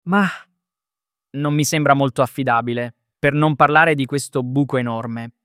Ma non mi sembra molto affidabile, per non parlare di questo buco enorme.